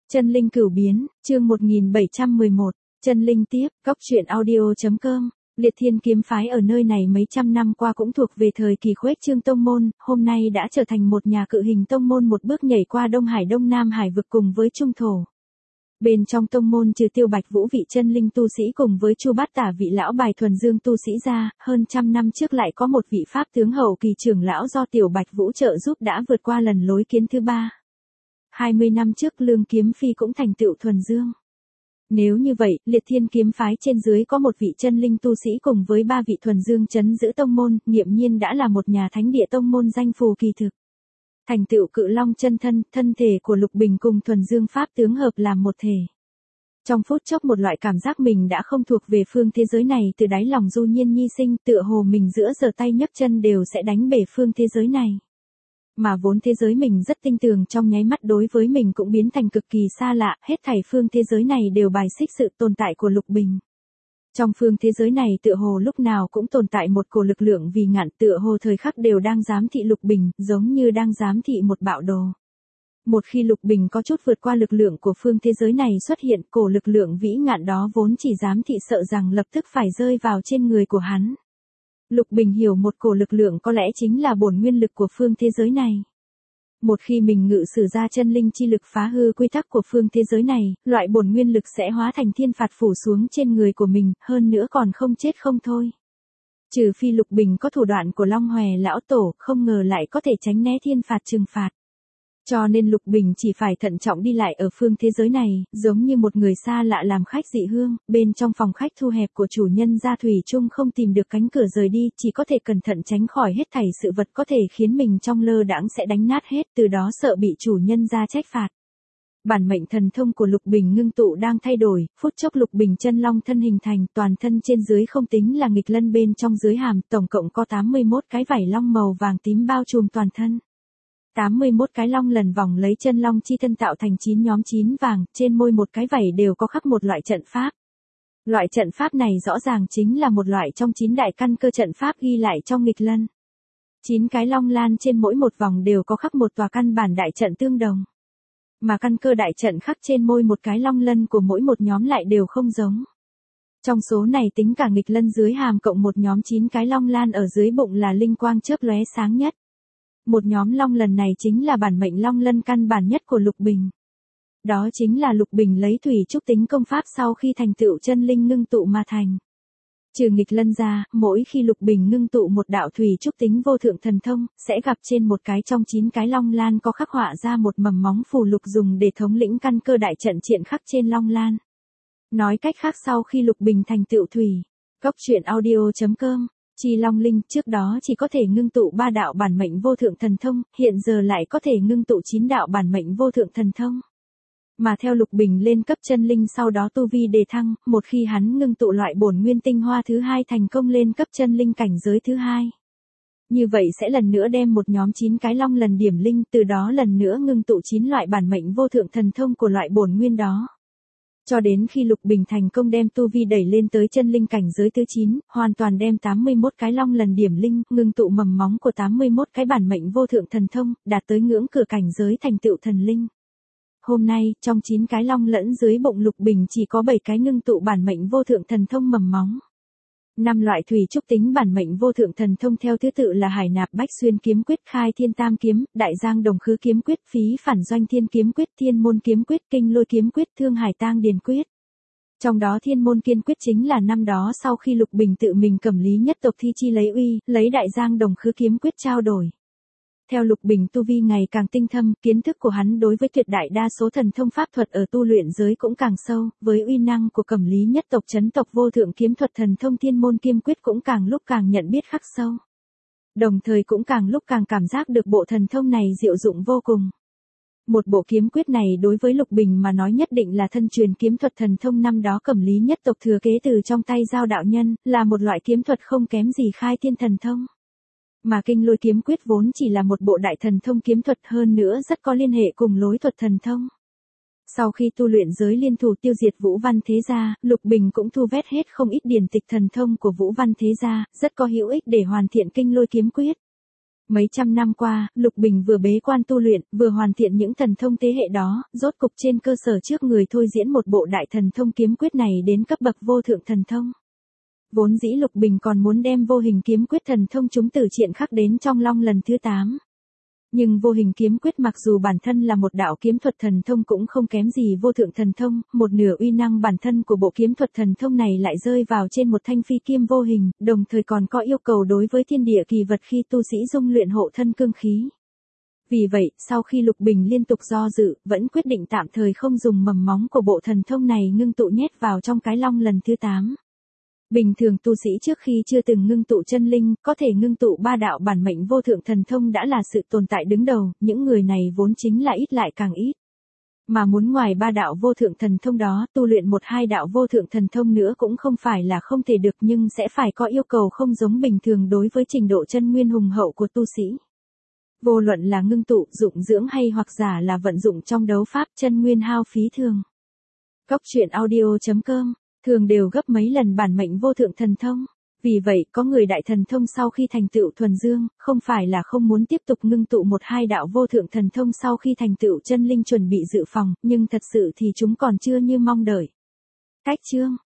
Chân linh cửu biến, chương 1711, chân linh tiếp, góc truyện audio.com. Liệt Thiên kiếm phái ở nơi này mấy trăm năm qua cũng thuộc về thời kỳ khuếch trương tông môn, hôm nay đã trở thành một nhà cự hình tông môn, một bước nhảy qua Đông Hải Đông Nam Hải vực cùng với Trung Thổ. Bên trong tông môn trừ Tiêu Bạch Vũ vị chân linh tu sĩ cùng với Chu Bát Tả vị lão bài thuần dương tu sĩ ra, hơn trăm năm trước lại có một vị pháp tướng hậu kỳ trưởng lão do Tiểu Bạch Vũ trợ giúp đã vượt qua lần lối kiến thứ ba. 20 năm trước Lương Kiếm Phi cũng thành tựu thuần dương. Nếu như vậy, Liệt Thiên kiếm phái trên dưới có một vị chân linh tu sĩ cùng với 3 vị thuần dương trấn giữ tông môn, nghiệm nhiên đã là một nhà thánh địa tông môn danh phù kỳ thực. Thành tựu cự long chân thân, thân thể của Lục Bình cùng thuần dương pháp tướng hợp làm một thể. Trong phút chốc một loại cảm giác mình đã không thuộc về phương thế giới này từ đáy lòng du nhiên nhi sinh, tựa hồ mình giữa giờ tay nhấc chân đều sẽ đánh bể phương thế giới này. Mà vốn thế giới mình rất tinh tường trong nháy mắt đối với mình cũng biến thành cực kỳ xa lạ, hết thảy phương thế giới này đều bài xích sự tồn tại của Lục Bình. Trong phương thế giới này tựa hồ lúc nào cũng tồn tại một cổ lực lượng vì ngạn, tựa hồ thời khắc đều đang giám thị Lục Bình, giống như đang giám thị một bạo đồ. Một khi Lục Bình có chút vượt qua lực lượng của phương thế giới này xuất hiện, cổ lực lượng vĩ ngạn đó vốn chỉ giám thị sợ rằng lập tức phải rơi vào trên người của hắn. Lục Bình hiểu một cổ lực lượng có lẽ chính là bổn nguyên lực của phương thế giới này. Một khi mình ngự sử ra chân linh chi lực phá hư quy tắc của phương thế giới này, loại bổn nguyên lực sẽ hóa thành thiên phạt phủ xuống trên người của mình, hơn nữa còn không chết không thôi. Trừ phi Lục Bình có thủ đoạn của Long Hòe lão tổ, không ngờ lại có thể tránh né thiên phạt trừng phạt. Cho nên Lục Bình chỉ phải thận trọng đi lại ở phương thế giới này, giống như một người xa lạ làm khách dị hương, bên trong phòng khách thu hẹp của chủ nhân gia thủy chung không tìm được cánh cửa rời đi, chỉ có thể cẩn thận tránh khỏi hết thảy sự vật có thể khiến mình trong lơ đãng sẽ đánh nát hết, từ đó sợ bị chủ nhân gia trách phạt. Bản mệnh thần thông của Lục Bình ngưng tụ đang thay đổi, phút chốc Lục Bình chân long thân hình thành, toàn thân trên dưới không tính là nghịch lân, bên trong dưới hàm, tổng cộng có 81 cái vảy long màu vàng tím bao trùm toàn thân. 81 cái long lần vòng lấy chân long chi thân tạo thành 9 nhóm 9 vàng, trên môi một cái vảy đều có khắc một loại trận pháp. Loại trận pháp này rõ ràng chính là một loại trong 9 đại căn cơ trận pháp ghi lại trong nghịch lân. 9 cái long lan trên mỗi một vòng đều có khắc một tòa căn bản đại trận tương đồng. Mà căn cơ đại trận khắc trên môi một cái long lân của mỗi một nhóm lại đều không giống. Trong số này tính cả nghịch lân dưới hàm cộng một nhóm 9 cái long lan ở dưới bụng là linh quang chớp lóe sáng nhất. Một nhóm long lần này chính là bản mệnh long lân căn bản nhất của Lục Bình. Đó chính là Lục Bình lấy thủy trúc tính công pháp sau khi thành tựu chân linh ngưng tụ mà thành. Trừ nghịch lân ra, mỗi khi Lục Bình ngưng tụ một đạo thủy trúc tính vô thượng thần thông, sẽ gặp trên một cái trong 9 cái long lan có khắc họa ra một mầm móng phù lục dùng để thống lĩnh căn cơ đại trận triện khắc trên long lan. Nói cách khác, sau khi Lục Bình thành tựu thủy, góc truyện audio.com. Chi Long Linh trước đó chỉ có thể ngưng tụ 3 đạo bản mệnh vô thượng thần thông, hiện giờ lại có thể ngưng tụ 9 đạo bản mệnh vô thượng thần thông. Mà theo Lục Bình lên cấp chân linh sau đó tu vi đề thăng, một khi hắn ngưng tụ loại bổn nguyên tinh hoa thứ 2 thành công lên cấp chân linh cảnh giới thứ 2. Như vậy sẽ lần nữa đem một nhóm 9 cái long lần điểm linh, từ đó lần nữa ngưng tụ 9 loại bản mệnh vô thượng thần thông của loại bổn nguyên đó. Cho đến khi Lục Bình thành công đem tu vi đẩy lên tới chân linh cảnh giới thứ 9, hoàn toàn đem 81 cái long lần điểm linh, ngưng tụ mầm móng của 81 cái bản mệnh vô thượng thần thông, đạt tới ngưỡng cửa cảnh giới thành tựu thần linh. Hôm nay, trong 9 cái long lẫn dưới bụng Lục Bình chỉ có 7 cái ngưng tụ bản mệnh vô thượng thần thông mầm móng. 5 loại thủy trúc tính bản mệnh vô thượng thần thông theo thứ tự là Hải Nạp Bách Xuyên kiếm quyết, Khai Thiên Tam kiếm, Đại Giang Đồng Khứ kiếm quyết, Phí Phản Doanh Thiên kiếm quyết, Thiên Môn kiếm quyết, Kinh Lôi kiếm quyết, Thương Hải Tang Điền quyết. Trong đó Thiên Môn kiên quyết chính là năm đó sau khi Lục Bình tự mình cầm Lý Nhất tộc thi chi lấy uy, lấy Đại Giang Đồng Khứ kiếm quyết trao đổi. Theo Lục Bình tu vi ngày càng tinh thâm, kiến thức của hắn đối với tuyệt đại đa số thần thông pháp thuật ở tu luyện giới cũng càng sâu, với uy năng của Cẩm Lý Nhất tộc chấn tộc vô thượng kiếm thuật thần thông Thiên Môn kiên quyết cũng càng lúc càng nhận biết khắc sâu. Đồng thời cũng càng lúc càng cảm giác được bộ thần thông này diệu dụng vô cùng. Một bộ kiếm quyết này đối với Lục Bình mà nói nhất định là thân truyền kiếm thuật thần thông năm đó Cẩm Lý Nhất tộc thừa kế từ trong tay Giao đạo nhân, là một loại kiếm thuật không kém gì Khai Thiên thần thông. Mà Kinh Lôi kiếm quyết vốn chỉ là một bộ đại thần thông kiếm thuật, hơn nữa rất có liên hệ cùng lối thuật thần thông. Sau khi tu luyện giới liên thủ tiêu diệt Vũ Văn Thế Gia, Lục Bình cũng thu vét hết không ít điển tịch thần thông của Vũ Văn Thế Gia, rất có hữu ích để hoàn thiện Kinh Lôi kiếm quyết. Mấy trăm năm qua, Lục Bình vừa bế quan tu luyện, vừa hoàn thiện những thần thông thế hệ đó, rốt cục trên cơ sở trước người thôi diễn một bộ đại thần thông kiếm quyết này đến cấp bậc vô thượng thần thông. Vốn dĩ Lục Bình còn muốn đem vô hình kiếm quyết thần thông chúng từ triện khắc đến trong long lần thứ 8. Nhưng vô hình kiếm quyết mặc dù bản thân là một đạo kiếm thuật thần thông cũng không kém gì vô thượng thần thông, một nửa uy năng bản thân của bộ kiếm thuật thần thông này lại rơi vào trên một thanh phi kiếm vô hình, đồng thời còn có yêu cầu đối với thiên địa kỳ vật khi tu sĩ dung luyện hộ thân cương khí. Vì vậy, sau khi Lục Bình liên tục do dự, vẫn quyết định tạm thời không dùng mầm móng của bộ thần thông này ngưng tụ nhét vào trong cái long lần thứ 8. Bình thường tu sĩ trước khi chưa từng ngưng tụ chân linh, có thể ngưng tụ ba đạo bản mệnh vô thượng thần thông đã là sự tồn tại đứng đầu, những người này vốn chính là ít lại càng ít. Mà muốn ngoài ba đạo vô thượng thần thông đó, tu luyện một hai đạo vô thượng thần thông nữa cũng không phải là không thể được nhưng sẽ phải có yêu cầu không giống bình thường đối với trình độ chân nguyên hùng hậu của tu sĩ. Vô luận là ngưng tụ, dụng dưỡng hay hoặc giả là vận dụng trong đấu pháp chân nguyên hao phí thường. Cóc truyện audio.com thường đều gấp mấy lần bản mệnh vô thượng thần thông. Vì vậy, có người đại thần thông sau khi thành tựu thuần dương, không phải là không muốn tiếp tục ngưng tụ một hai đạo vô thượng thần thông sau khi thành tựu chân linh chuẩn bị dự phòng, nhưng thật sự thì chúng còn chưa như mong đợi. Cách chương